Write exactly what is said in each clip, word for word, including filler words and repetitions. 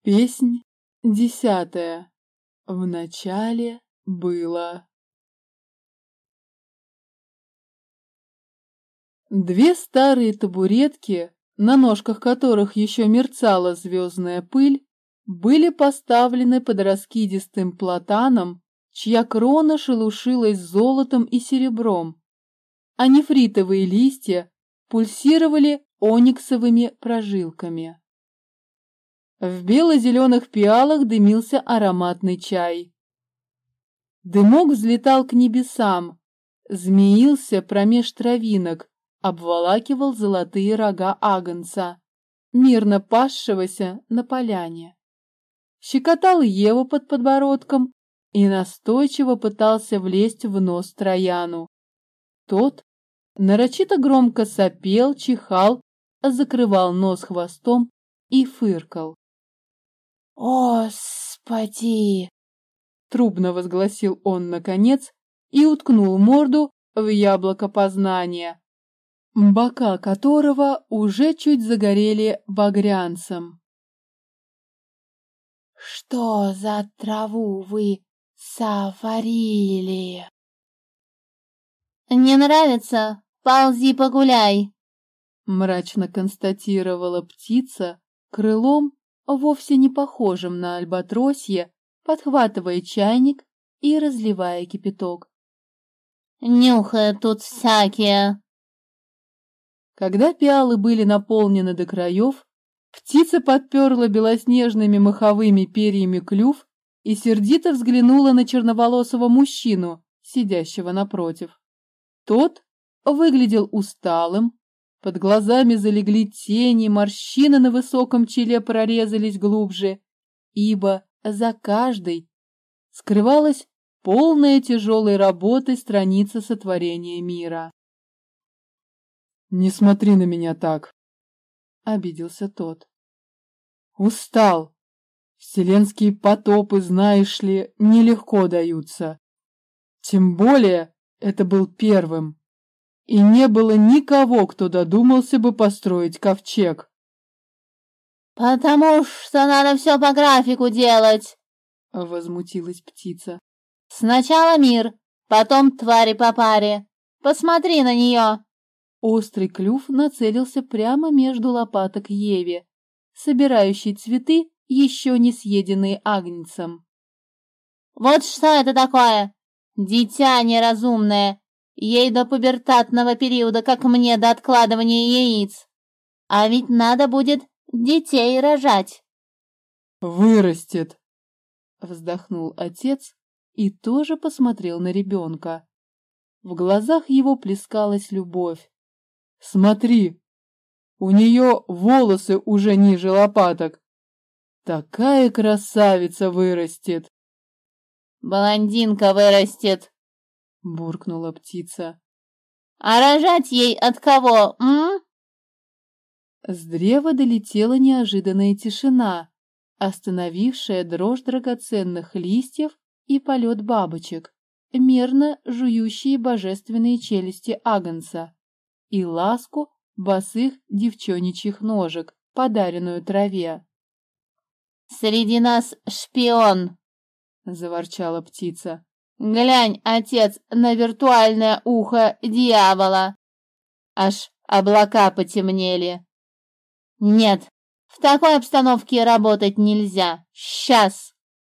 Песнь десятая. Вначале было. Две старые табуретки, на ножках которых еще мерцала звездная пыль, были поставлены под раскидистым платаном, чья крона шелушилась золотом и серебром, а нефритовые листья пульсировали ониксовыми прожилками. В бело-зеленых пиалах дымился ароматный чай. Дымок взлетал к небесам, змеился промеж травинок, обволакивал золотые рога агнца, мирно пасшегося на поляне. Щекотал Еву под подбородком и настойчиво пытался влезть в нос Трояну. Тот нарочито громко сопел, чихал, закрывал нос хвостом и фыркал. «Господи!» — трубно возгласил он наконец и уткнул морду в яблоко познания, бока которого уже чуть загорели багрянцем. «Что за траву вы сотворили?» «Не нравится? Ползи погуляй!» — мрачно констатировала птица крылом, вовсе не похожим на альбатросье, подхватывая чайник и разливая кипяток. «Нюхают тут всякие!» Когда пиалы были наполнены до краев, птица подперла белоснежными маховыми перьями клюв и сердито взглянула на черноволосого мужчину, сидящего напротив. Тот выглядел усталым, под глазами залегли тени, морщины на высоком челе прорезались глубже, ибо за каждой скрывалась полная тяжелой работы страница сотворения мира. «Не смотри на меня так», — обиделся тот. «Устал. Вселенские потопы, знаешь ли, нелегко даются. Тем более это был первым. И не было никого, кто додумался бы построить ковчег». «Потому что надо все по графику делать», — возмутилась птица. «Сначала мир, потом твари по паре. Посмотри на нее!» Острый клюв нацелился прямо между лопаток Еве, собирающей цветы, еще не съеденные агнцем. «Вот что это такое? Дитя неразумное. Ей до пубертатного периода, как мне до откладывания яиц. А ведь надо будет детей рожать». «Вырастет», — вздохнул отец и тоже посмотрел на ребенка. В глазах его плескалась любовь. «Смотри, у нее волосы уже ниже лопаток. Такая красавица вырастет!» «Блондинка вырастет», — буркнула птица. «А рожать ей от кого, м?» С древа долетела неожиданная тишина, остановившая дрожь драгоценных листьев и полет бабочек, мерно жующие божественные челюсти агнца, и ласку босых девчоничьих ножек, подаренную траве. «Среди нас шпион», — заворчала птица. «Глянь, отец, на виртуальное ухо дьявола. Аж облака потемнели. Нет, в такой обстановке работать нельзя. Сейчас!»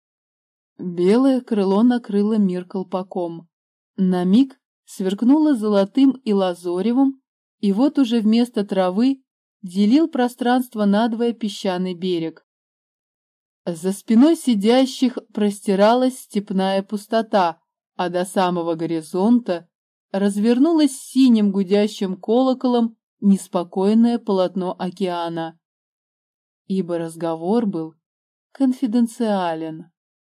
Белое крыло накрыло мир колпаком. На миг сверкнуло золотым и лазоревым, и вот уже вместо травы делил пространство надвое песчаный берег. За спиной сидящих простиралась степная пустота, а до самого горизонта развернулось синим гудящим колоколом неспокойное полотно океана. Ибо разговор был конфиденциален.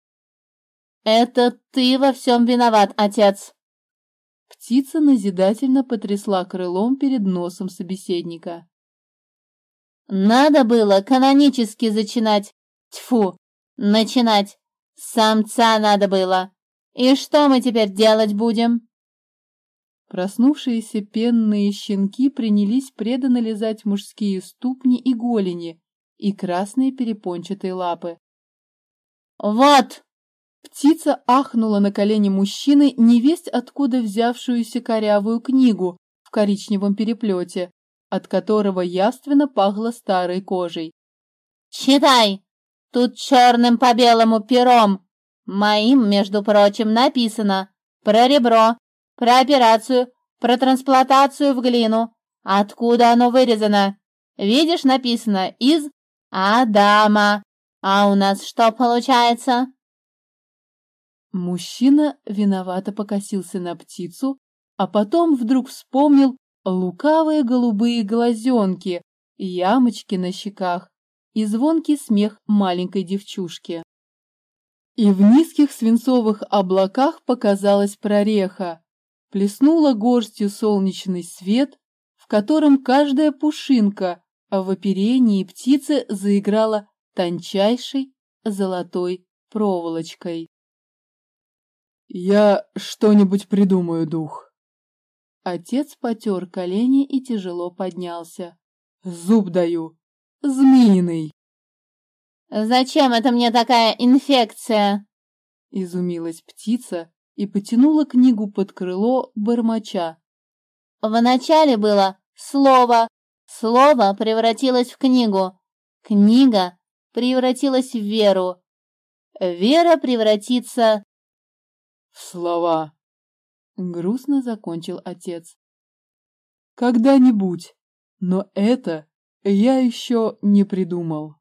«Это ты во всем виноват, отец!» Птица назидательно потрясла крылом перед носом собеседника. «Надо было канонически зачинать. Тьфу, начинать. Самца надо было. И что мы теперь делать будем?» Проснувшиеся пенные щенки принялись преданно лизать мужские ступни и голени и красные перепончатые лапы. «Вот!» Птица ахнула на колени мужчины невесть откуда взявшуюся корявую книгу в коричневом переплете, от которого явственно пахло старой кожей. «Читай! Тут черным по белому пером, моим, между прочим, написано про ребро, про операцию, про трансплантацию в глину. Откуда оно вырезано? Видишь, написано из Адама. А у нас что получается?» Мужчина виновато покосился на птицу, а потом вдруг вспомнил лукавые голубые глазенки, ямочки на щеках и звонкий смех маленькой девчушки. И в низких свинцовых облаках показалась прореха, плеснула горстью солнечный свет, в котором каждая пушинка в оперении птицы заиграла тончайшей золотой проволочкой. «Я что-нибудь придумаю, дух». Отец потер колени и тяжело поднялся. «Зуб даю, змеиный». «Зачем это мне такая инфекция?» Изумилась птица и потянула книгу под крыло бормоча. «Вначале было слово, слово превратилось в книгу, книга превратилась в веру, вера превратится...» «В слова», — грустно закончил отец. «Когда-нибудь, но это я еще не придумал».